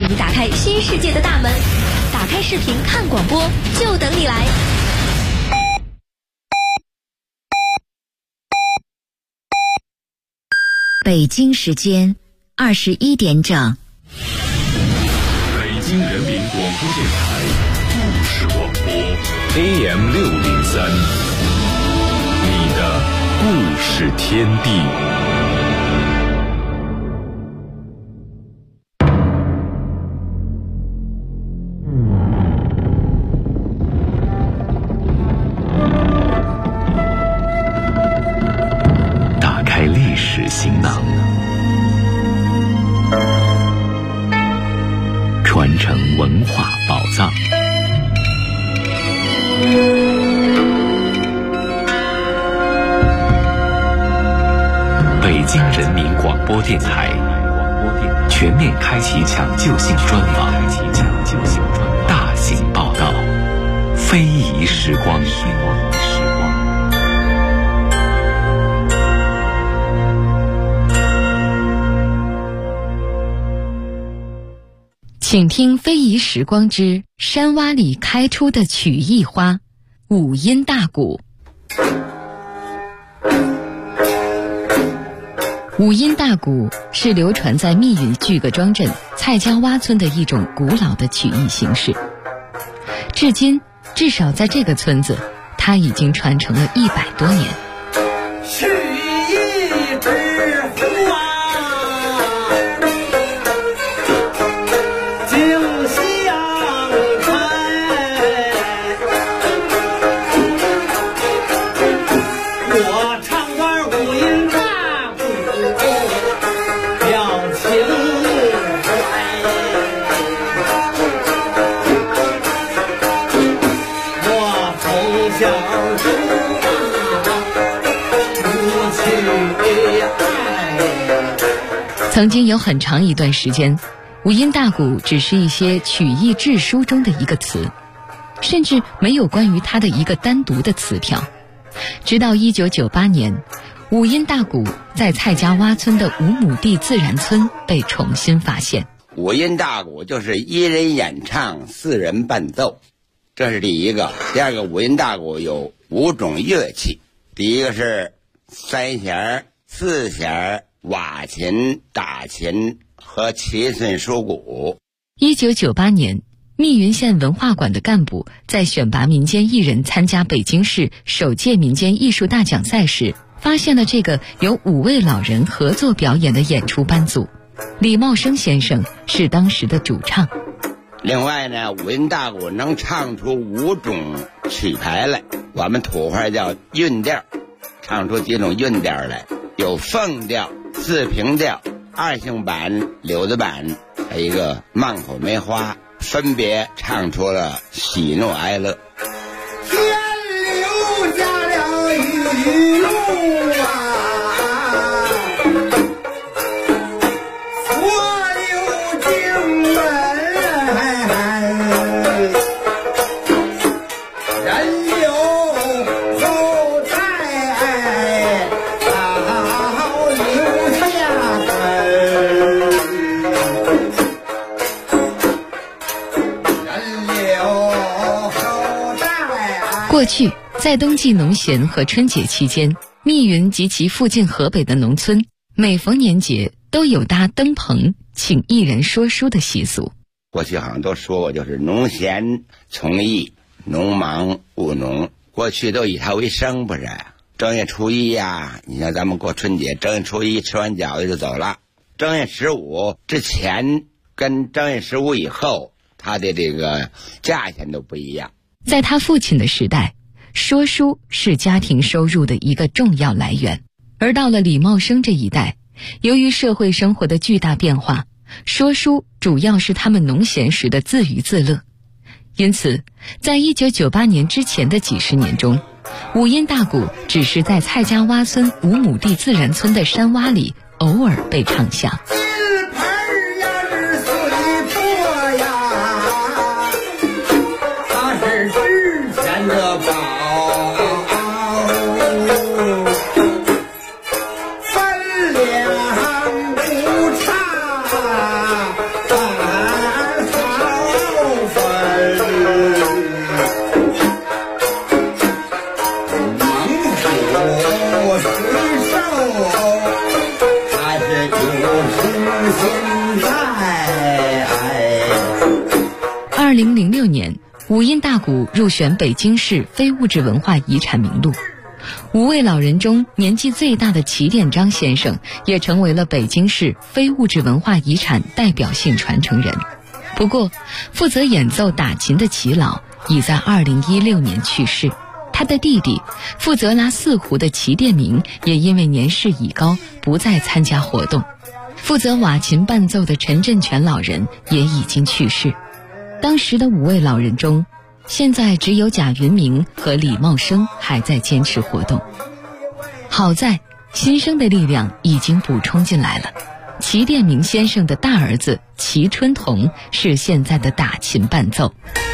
你打开新世界的大门。打开视频看广播，就等你来。 北京时间21点整。 北京人民广播电台故事广播 AM603，你的故事天地。打开历史行囊，传承文化宝藏。北京人民广播电台全面开启抢救性专访，大型报道，非遗时光。 请听非遗时光之山洼里开出的曲艺花——五音大鼓。五音大鼓是流传在密云巨各庄镇蔡家洼村的一种古老的曲艺形式。至今，至少在这个村子，它已经传承了100多年。 曲艺之父啊！ 曾经有很长一段时间，五音大鼓只是一些曲艺志书中的一个词，甚至没有关于它的一个单独的词条。直到1998年，五音大鼓在蔡家洼村的5亩地自然村被重新发现。 五音大鼓就是1人演唱4人伴奏，这是第一个。第二个，五音大鼓有5种乐器，第一个是3弦、4弦、瓦琴、打琴和7寸书鼓。 1998年，密云县文化馆的干部在选拔民间艺人参加北京市首届民间艺术大奖赛时，发现了这个由5位老人合作表演的演出班组。李茂生先生是当时的主唱。 另外呢，五音大鼓能唱出5种曲牌来，我们土话叫韵调，唱出几种韵调来，有凤调、四平调、2性板、柳子板，还有一个慢口梅花，分别唱出了喜怒哀乐。 天留下了雨露啊，佛留经文，人留后代，好留下根。 过去，在冬季农闲和春节期间，密云及其附近河北的农村，每逢年节都有搭灯棚请艺人说书的习俗。 过去好像都说过，就是农闲从艺，农忙务农。过去都以它为生，不是？正月初一呀，你像咱们过春节，正月初一吃完饺子就走了。正月15之前跟正月15以后，它的这个价钱都不一样。 在他父亲的时代，说书是家庭收入的一个重要来源。而到了李茂生这一代，由于社会生活的巨大变化，说书主要是他们农闲时的自娱自乐。因此，在1998年之前的几十年中，五音大鼓只是在蔡家洼村5亩地自然村的山洼里偶尔被唱响。 2006年，五音大鼓入选北京市非物质文化遗产名录。5位老人中年纪最大的齐殿章先生也成为了北京市非物质文化遗产代表性传承人。不过，负责演奏打琴的齐老已在2016年去世，他的弟弟负责拉四胡的齐殿明也因为年事已高，不再参加活动。负责瓦琴伴奏的陈振全老人也已经去世。当时的5位老人中，现在只有贾云明和李茂生还在坚持活动。好在新生的力量已经补充进来了。齐殿明先生的大儿子齐春同是现在的打琴伴奏。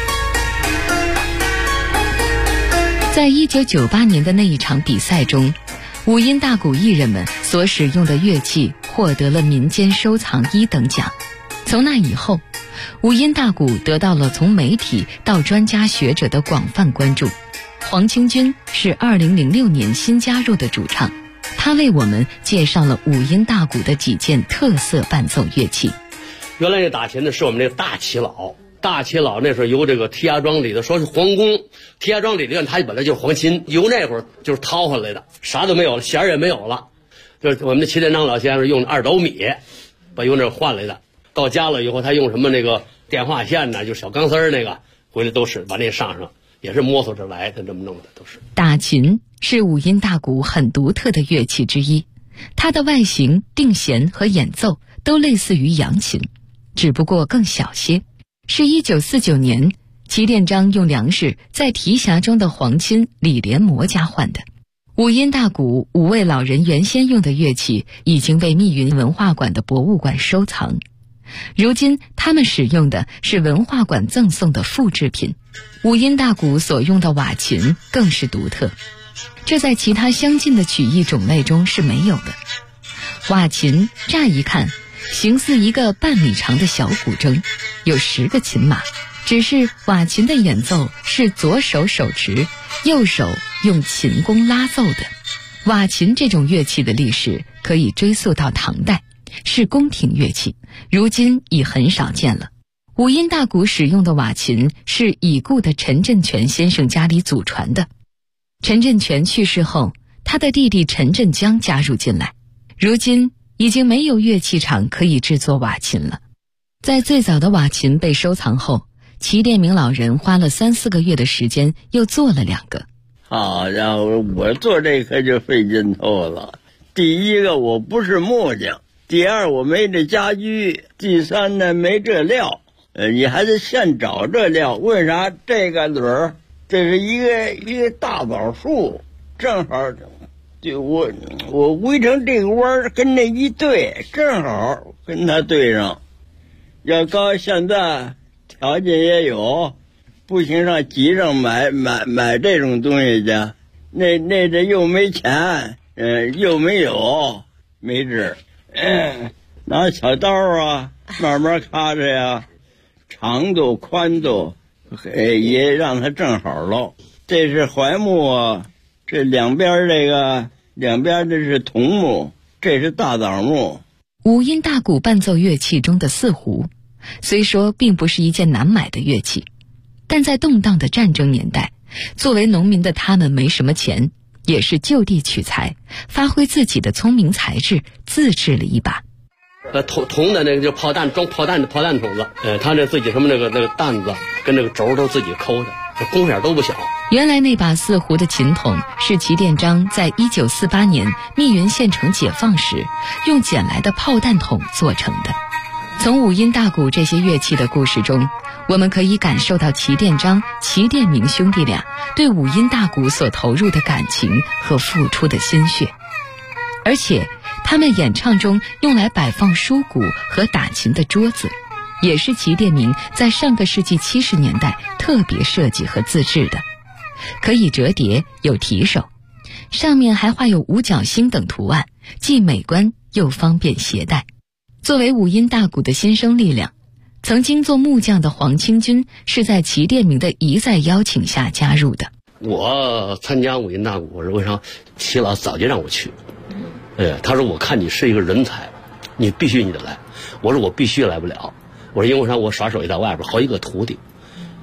在1998年的那一场比赛中，五音大鼓艺人们所使用的乐器获得了民间收藏1等奖。从那以后，五音大鼓得到了从媒体到专家学者的广泛关注。黄清军是2006年新加入的主唱，他为我们介绍了五音大鼓的几件特色伴奏乐器。 原来这打琴的是我们这个大齐老，大齐老那时候由这个提家庄里的说是皇宫，提家庄里的他本来就是黄琴，由那会儿就是掏回来的，啥都没有了，弦也没有了，就是我们的齐殿章老先生用2斗米把由那换来的。到家了以后，他用什么那个电话线呢，就小钢丝那个回来都是把那上上，也是摸索着来的，这么弄的都是。 打琴是五音大鼓很独特的乐器之一，它的外形、定弦和演奏都类似于扬琴，只不过更小些。是1949年齐殿章用粮食在提辖中的皇亲李连模家换的。五音大鼓5位老人原先用的乐器已经被密云文化馆的博物馆收藏，如今他们使用的是文化馆赠送的复制品。五音大鼓所用的瓦琴更是独特，这在其他相近的曲艺种类中是没有的。瓦琴乍一看形似一个半米长的小古筝，有10个琴码，只是瓦琴的演奏是左手手持，右手用琴弓拉奏的。瓦琴这种乐器的历史可以追溯到唐代，是宫廷乐器，如今已很少见了。五音大鼓使用的瓦琴是已故的陈振全先生家里祖传的。陈振全去世后，他的弟弟陈振江加入进来，如今已经没有乐器厂可以制作瓦琴了。在最早的瓦琴被收藏后，齐殿明老人花了3-4个月的时间又做了2个。 好家伙，我做这可就费劲透了。第一个，我不是木匠；第二，我没这家具；第三呢，没这料。你还得现找这料。为啥？这个轮儿，这是一个大枣树，正好就我围成这个弯儿，跟那一对，正好跟它对上。要搁现在条件也有，不行上集上买这种东西去，那这又没钱，又没有，没治。拿小刀啊，慢慢咔着呀，长度宽度也让它正好喽。这是槐木啊，这两边这是桐木，这是大枣木。 五音大鼓伴奏乐器中的四胡，虽说并不是一件难买的乐器，但在动荡的战争年代，作为农民的他们没什么钱，也是就地取材，发挥自己的聪明才智，自制了一把。 铜的那个就炮弹装炮弹的炮弹筒子，他这自己什么那个弹子跟那个轴都自己抠的，这工点都不小。 原来那把四胡的琴筒是齐殿章在1948年密云县城解放时用捡来的炮弹筒做成的。从五音大鼓这些乐器的故事中，我们可以感受到齐殿章、齐殿明兄弟俩对五音大鼓所投入的感情和付出的心血，而且他们演唱中用来摆放书鼓和打琴的桌子，也是齐殿明在上个世纪70年代特别设计和自制的，可以折叠，有提手，上面还画有五角星等图案，既美观又方便携带。作为五音大鼓的新生力量，曾经做木匠的黄清军是在齐殿明的一再邀请下加入的。 我参加五音大鼓是为啥？齐老早就让我去，他说我看你是一个人才，你必须你得来。我说我必须来不了，我说因为啥？我耍手一到外边好几个徒弟，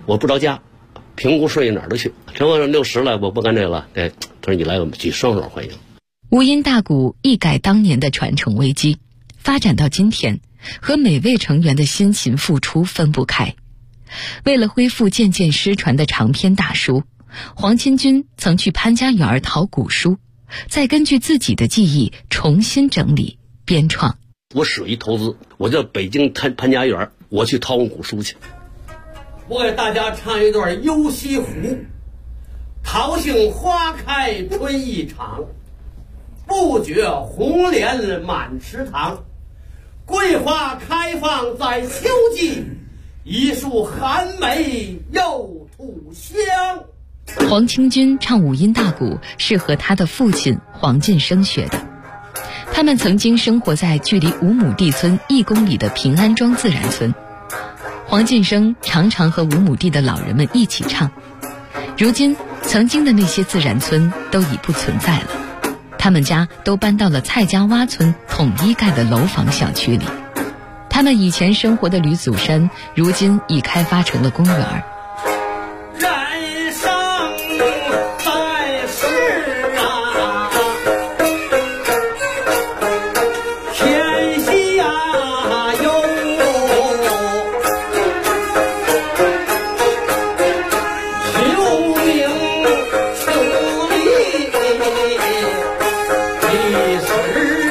我不着家，评估顺应哪儿都去。陈光说60了，我不干这个了。他说你来，我们去双手欢迎。 无音大鼓一改当年的传承危机，发展到今天，和每位成员的辛勤付出分不开。为了恢复渐渐失传的长篇大书，黄巾军曾去潘家园淘古书，再根据自己的记忆重新整理编创。 我使一投资，我到北京潘家园，我去淘古书去。我给大家唱一段《游西湖》：桃杏花开春一场，不觉红莲满池塘。桂花开放在秋季，一树寒梅又吐香。 黄清军唱五音大鼓是和他的父亲黄进生学的。他们曾经生活在距离5亩地村1公里的平安庄自然村。黄进生常常和5亩地的老人们一起唱。如今曾经的那些自然村都已不存在了，他们家都搬到了蔡家洼村统一盖的楼房小区里。他们以前生活的吕祖山如今已开发成了公园。 人生在世啊，天下有求名求利，一时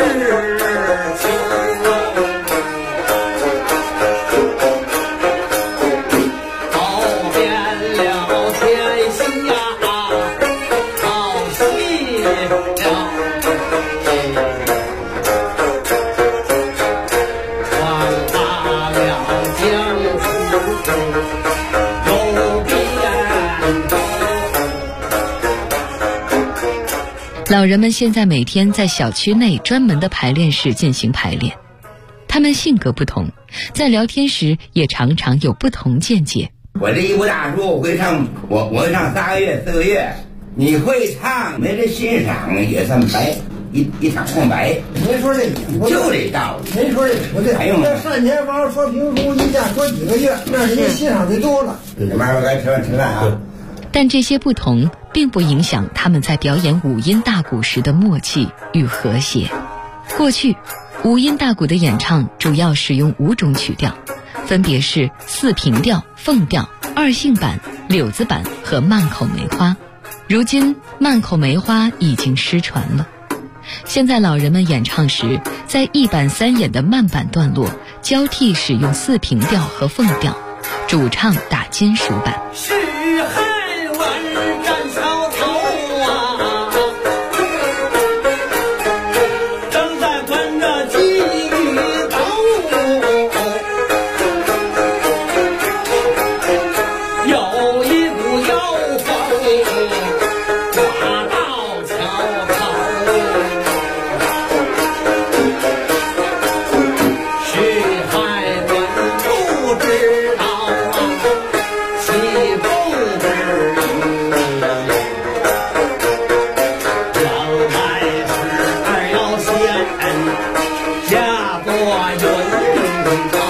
老人们现在每天在小区内专门的排练室进行排练。他们性格不同，在聊天时也常常有不同见解。 我这一部大书，我会唱3个月4个月。你会唱，没人欣赏也算白，一场空白。 您说这就这道理。 您说这不对， 还用这单田芳说评书一下说几个月，那是您欣赏的多了。 慢慢该吃饭啊。 但这些不同并不影响他们在表演五音大鼓时的默契与和谐。过去五音大鼓的演唱主要使用5种曲调，分别是4平调、凤调、2性板、柳子板和慢口梅花。如今慢口梅花已经失传了，现在老人们演唱时，在1板3眼的慢板段落交替使用4平调和凤调，主唱打金属板。 是海湾站桥头啊，正在关着金鱼刀，有一股妖风刮到桥头，是海湾不知道啊，西风之老太师要先嫁过云头，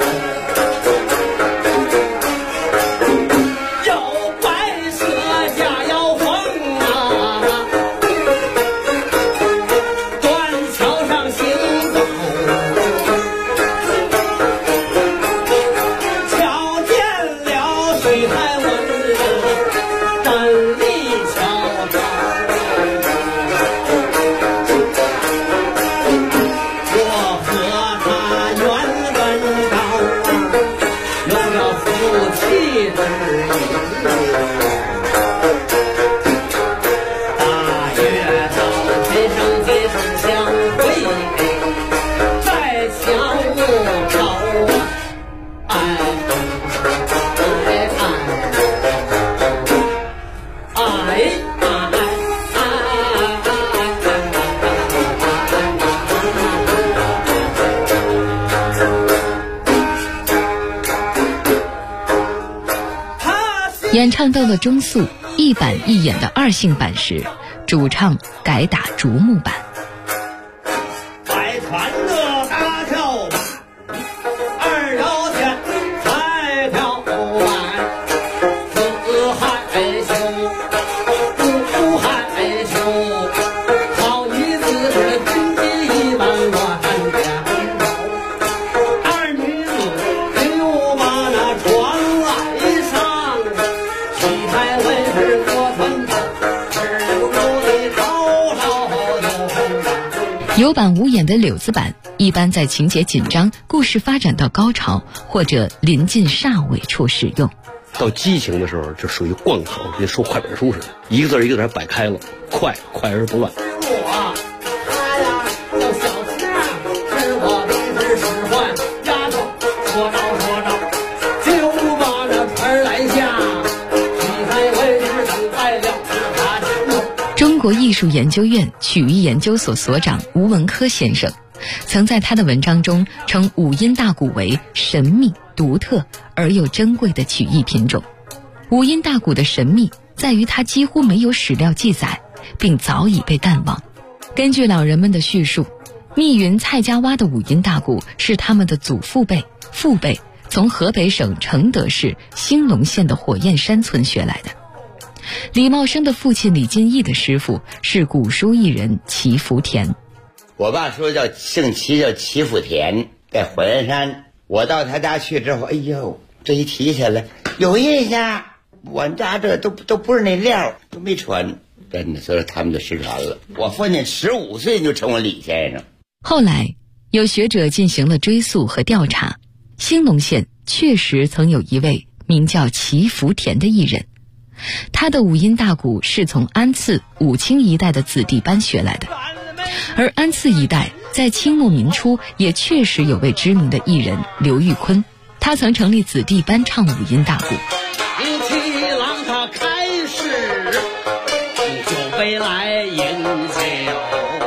有白蛇嫁妖风啊，断桥上行走，瞧见了水海文站立桥头，我和他缘分高，有了夫妻之谊。大约到今生今世相会，在桥头哎演唱到了中速1板1眼的2性板时，主唱改打竹木板。 百川的大跳板，2条线3条板， 有板无眼的柳子板一般在情节紧张、故事发展到高潮或者临近煞尾处使用。 到激情的时候就属于贯口，就说快本书似的，一个字一个字摆开了，快而不乱。 他呀叫小青啊，是我的是使唤丫头，说着就把那船来下，你才为是等待了他前头。 中国艺术研究院曲艺研究所所长吴文科先生曾在他的文章中称五音大鼓为神秘、独特而又珍贵的曲艺品种。五音大鼓的神秘在于它几乎没有史料记载，并早已被淡忘。根据老人们的叙述，密云蔡家洼的五音大鼓是他们的祖父辈、父辈从河北省承德市兴隆县的火焰山村学来的。李茂生的父亲李金义的师傅是古书艺人齐福田。 我爸说姓齐，叫齐福田，在火焰山。我到他家去之后，哎呦，这一提起来有印象，我们家这都不是那料，都没传，真的，所以他们就失传了。我父亲15岁就成为李先生。 后来有学者进行了追溯和调查，兴隆县确实曾有一位名叫齐福田的艺人，他的五音大鼓是从安次、武清一带的子弟班学来的。而安次一带在清末民初也确实有位知名的艺人刘玉坤，他曾成立子弟班唱五音大鼓。 七郎他开始就被来饮酒。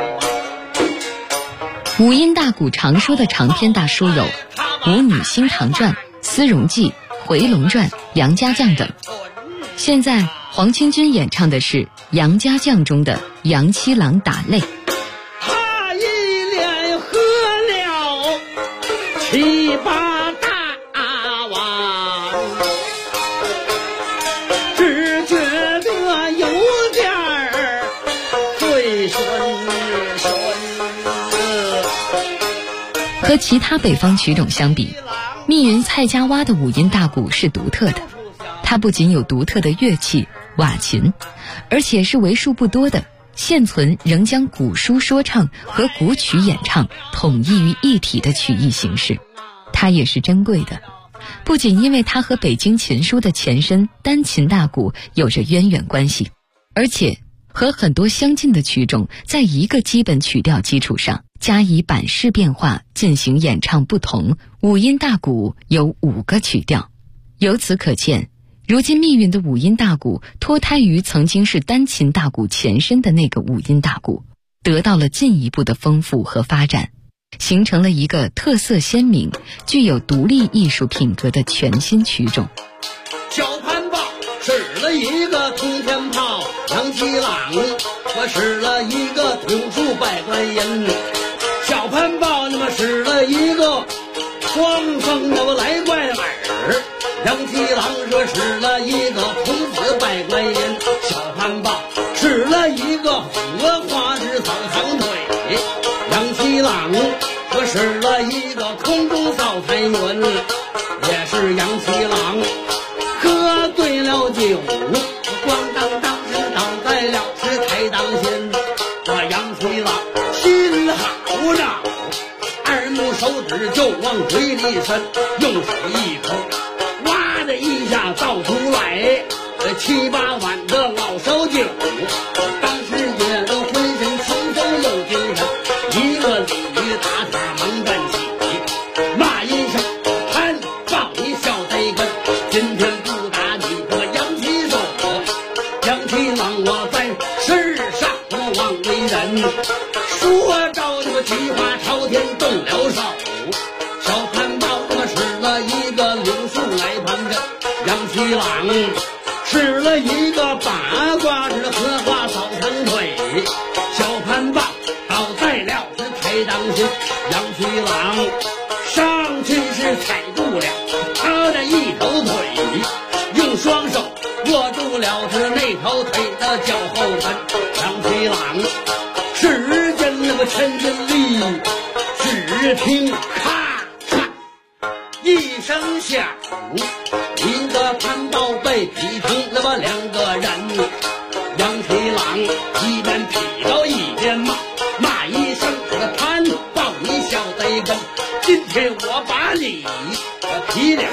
五音大鼓常说的长篇大书有《舞女新唐传》《丝绒记》《回龙传》《杨家将》等。现在黄清军演唱的是《杨家将》中的杨七郎打擂。 他一连喝了7、8大碗，只觉得有点儿醉醺醺。 和其他北方曲种相比，密云蔡家洼的五音大鼓是独特的。它不仅有独特的乐器瓦琴，而且是为数不多的现存仍将古书说唱和古曲演唱统一于一体的曲艺形式。它也是珍贵的，不仅因为它和北京琴书的前身单琴大鼓有着渊源关系，而且和很多相近的曲种在一个基本曲调基础上加以版式变化进行演唱不同。五音大鼓有5个曲调，由此可见，如今密云的五音大鼓脱胎于曾经是单琴大鼓前身的那个五音大鼓，得到了进一步的丰富和发展，形成了一个特色鲜明、具有独立艺术品格的全新曲种。 小潘豹使了一个通天炮，杨七郎我使了一个挺树百官银，小潘豹那么使了一个双风那么来怪耳，杨七郎说使了一个童子百官银，小潘豹使了一个荷花枝扫堂腿，杨七郎说使了一个空中扫台云，也是杨七郎喝醉了酒，咣当当是倒在了是台当心，这杨七郎心好恼，二目手指就往嘴里伸，用手一抠，哇的一下倒出来7、8碗的老烧酒，当时也都浑身轻松有精神，一个鲤鱼打他忙站起，骂一声潘豹你小贼根，今天不打你这杨七手，杨七郎我在世上我枉为人，说着这个菊花朝天动了手，小潘豹那么使了一个柳树来盘根，杨七郎使了一个八卦是荷花扫堂腿，小潘豹倒在了是台当心，杨七郎上去是踩住了他的一头腿，用双手握住了是那头腿的脚后跟，杨七郎使劲那么千斤力，只听咔嚓一声响，一个潘豹被劈成那么2个人，杨七郎一边劈着一边骂一声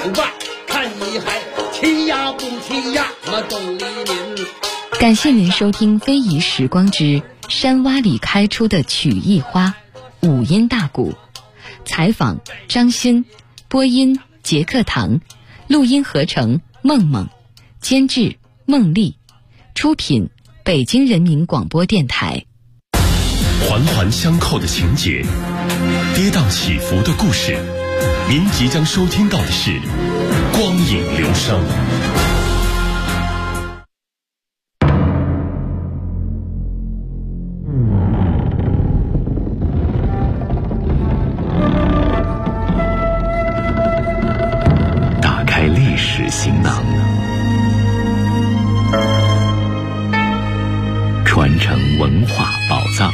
把，看你还气呀不气呀，我董黎民。 感谢您收听《非遗时光之山洼里开出的曲艺花》五音大鼓，采访张欣，播音杰克堂，录音合成梦梦，监制孟丽，出品北京人民广播电台。 环环相扣的情节，跌宕起伏的故事，您即将收听到的是光影流声。 打开历史行囊，传承文化宝藏。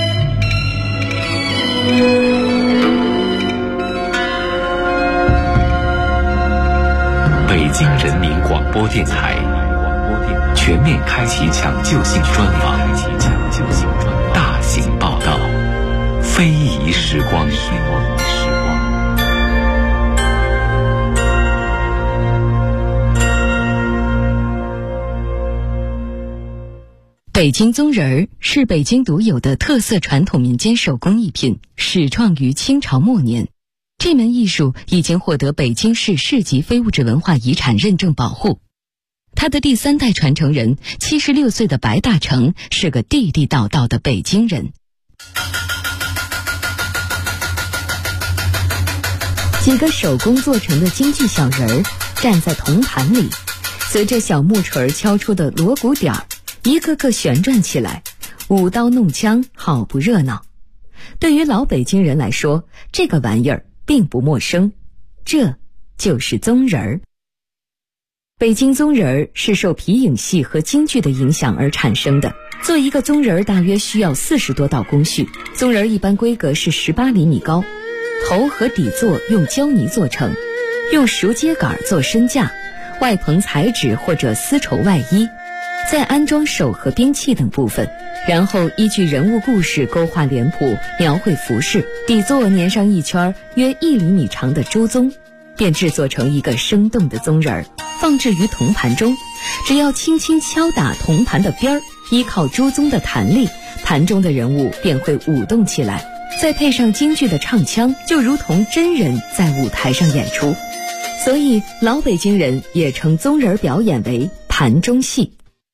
北京人民广播电台全面开启抢救性专访，大型报道，非遗时光。 北京宗人儿是北京独有的特色传统民间手工艺品，始创于清朝末年。这门艺术已经获得北京市市级非物质文化遗产认证保护。他的第3代传承人76岁的白大成是个地地道道的北京人。几个手工做成的京剧小人儿站在铜盘里，随着小木锤敲出的锣鼓点儿，一个个旋转起来，舞刀弄枪，好不热闹。对于老北京人来说，这个玩意儿并不陌生，这就是宗人儿。北京宗人儿是受皮影戏和京剧的影响而产生的。做一个宗人儿大约需要40多道工序，宗人儿一般规格是18厘米高，头和底座用胶泥做成，用熟秸秆做身架，外棚彩纸或者丝绸外衣，再安装手和兵器等部分，然后依据人物故事勾画脸谱，描绘服饰，底座粘上一圈约1厘米长的朱宗，便制作成一个生动的宗人儿，放置于铜盘中。只要轻轻敲打铜盘的边儿，依靠朱宗的弹力，盘中的人物便会舞动起来，再配上京剧的唱腔，就如同真人在舞台上演出。所以老北京人也称宗人表演为盘中戏。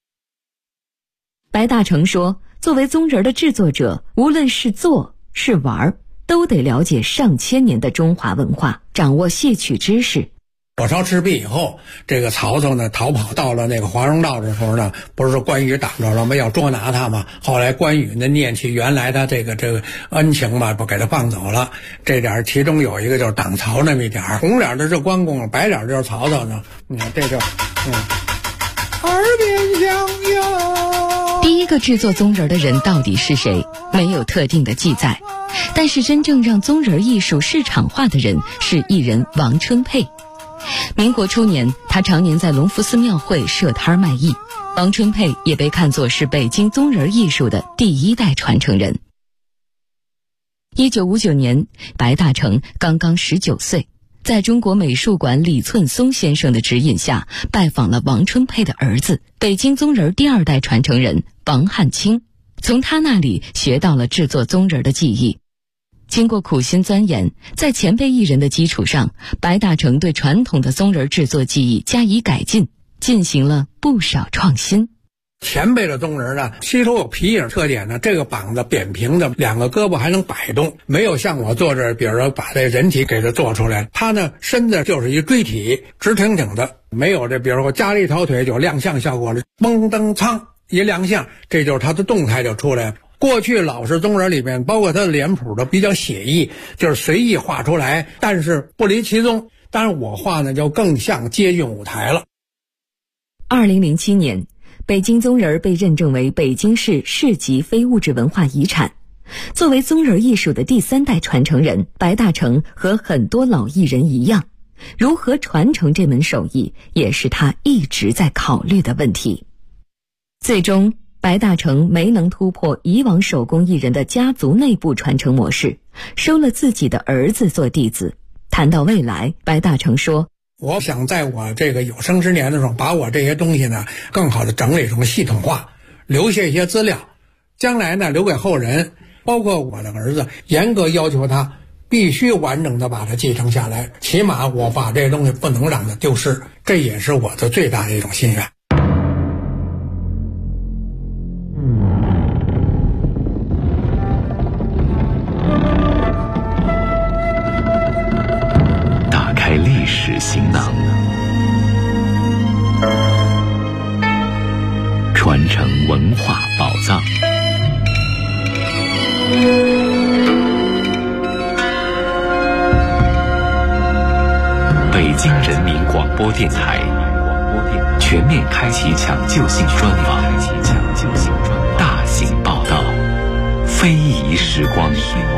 白大成说，作为宗人的制作者，无论是做是玩，都得了解上千年的中华文化，掌握戏曲知识。 火烧赤壁以后，这个曹操呢逃跑到了那个华容道的时候呢，不是关羽挡着了吗？要捉拿他嘛。后来关羽呢念起原来他这个恩情吧，不给他放走了。这点其中有一个就是挡曹那么一点，红脸的是关公，白脸就是曹操呢。你看这就耳边响哟。 第一个制作宗人的人到底是谁？没有特定的记载。但是真正让宗人艺术市场化的人是艺人王春佩。民国初年，他常年在隆福寺庙会设摊卖艺。王春佩也被看作是北京宗人艺术的第1代传承人。1959年，白大成刚刚19岁，在中国美术馆李寸松先生的指引下，拜访了王春佩的儿子，北京宗人第2代传承人王汉卿，从他那里学到了制作宗人的技艺。经过苦心钻研，在前辈艺人的基础上，白大成对传统的宗人制作技艺加以改进，进行了不少创新。 前辈的宗人呢，吸收有皮影特点呢，这个膀子扁平的，2个胳膊还能摆动，没有像我做这，比如说把这人体给它做出来。他呢，身子就是一锥体，直挺挺的，没有这，比如说加了一条腿就亮相效果了，嘣噔噌一亮相，这就是他的动态就出来了。过去老式宗人里面，包括他的脸谱都比较写意，就是随意画出来，但是不离其宗。但是我画呢，就更像接近舞台了。 2007年，北京宗人被认证为北京市市级非物质文化遗产。作为宗人艺术的第3代传承人，白大成和很多老艺人一样，如何传承这门手艺，也是他一直在考虑的问题。最终，白大成没能突破以往手工艺人的家族内部传承模式，收了自己的儿子做弟子。谈到未来，白大成说， 我想在我这个有生之年的时候，把我这些东西呢更好的整理成系统化，留下一些资料，将来呢留给后人，包括我的儿子，严格要求他必须完整的把它继承下来，起码我把这东西不能让它丢失，这也是我的最大的一种心愿。 打开历史行囊，传承文化宝藏。北京人民广播电台全面开启抢救性专访，大型报道，非遗时光。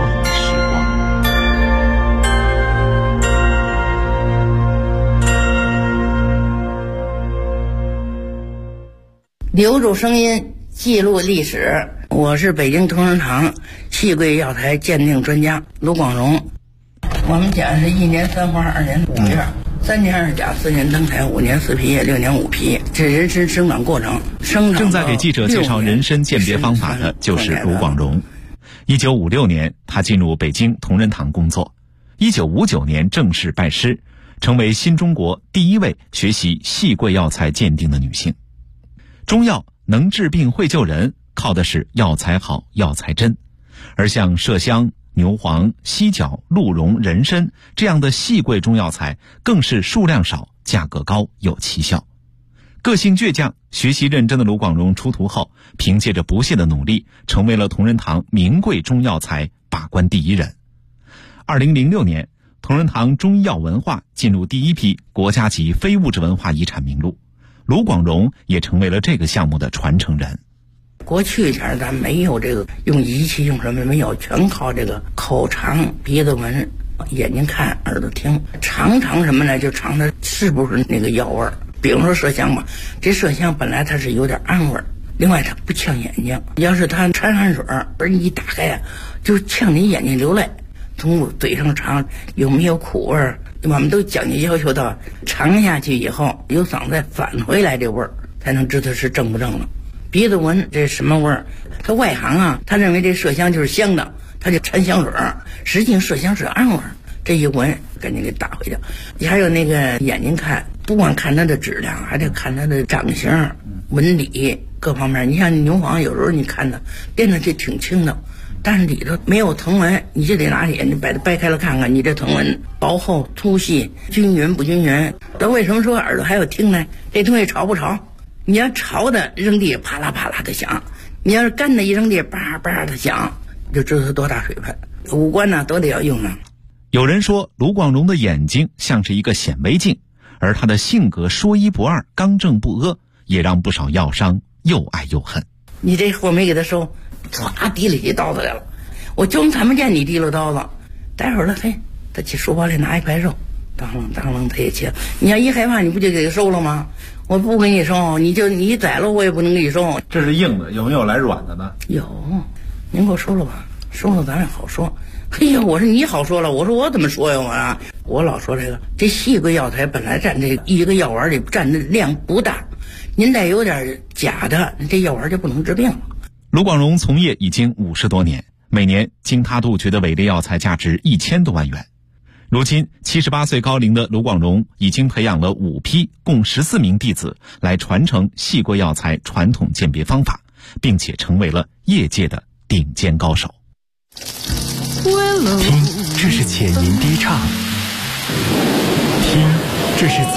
留住声音，记录历史。我是北京同仁堂细桂药材鉴定专家卢广荣。我们讲是1年3花，2年5叶，3年2甲，4年登台，5年4皮叶，6年5皮，这人参生长过程。 正在给记者介绍人参鉴别方法的就是卢广荣。1956年，他进入北京同仁堂工作。1959年正式拜师，成为新中国第一位学习细桂药材鉴定的女性。中药能治病会救人，靠的是药材好，药材真。而像麝香、牛黄、犀角、鹿茸、人参这样的细桂中药材，更是数量少，价格高，有奇效。个性倔强、学习认真的卢广荣出徒后，凭借着不懈的努力，成为了同仁堂名贵中药材把关第一人。2006年，同仁堂中医药文化进入第一批国家级非物质文化遗产名录，卢广荣也成为了这个项目的传承人。 过去前咱没有这个用仪器用什么没有，全靠这个口尝、鼻子闻、眼睛看、耳朵听，尝什么呢？就尝它是不是那个药味儿。比如说麝香吧，这麝香本来它是有点暗味儿，另外它不呛眼睛，要是它掺汗水而你一打开呀，就呛你眼睛流泪。从嘴上尝有没有苦味儿，我们都讲究要求到尝下去以后由嗓子返回来这味儿，才能知道是正不正了。鼻子闻这什么味儿？他外行啊，他认为这麝香就是香的，他就掺香水，实际麝香是暗味儿。这一闻赶紧给打回去。你还有那个眼睛看，不光看它的质量，还得看它的长相、纹理各方面。你像牛黄，有时候你看它掂着这挺轻的，但是里头没有藤纹，你就得拿眼睛把它掰开了看看，你这藤纹薄厚、粗细、均匀不均匀。那为什么说耳朵还有听呢？这东西潮不潮？你要潮的扔地啪啦啪啦的响，你要是干的一扔地叭叭的响，就知道它多大水分。五官呢都得要用上。 有人说卢广荣的眼睛像是一个显微镜，而他的性格说一不二，刚正不阿，也让不少药商又爱又恨。 你这货没给他收，唰提了起刀子来了，我就看不见你提了刀子。待会儿了，嘿，他去书包里拿一块肉，当啷当啷他也切。你要一害怕，你不就给他收了吗？我不给你收，你宰了我也不能给你收。 这是硬的，有没有来软的呢？ 有，您给我收了吧，收了咱也好说。嘿呀，我说你好说了，我说我怎么说呀？我老说这细桂药材本来占这一个药丸里占的量不大，您再有点假的，这药丸就不能治病了。 卢广荣从业已经50多年，每年经他杜绝的伪劣药材价值1000多万元。如今78岁高龄的卢广荣已经培养了5批共14名弟子来传承细桂药材传统鉴别方法，并且成为了业界的顶尖高手。 听，这是浅吟低唱；听，这是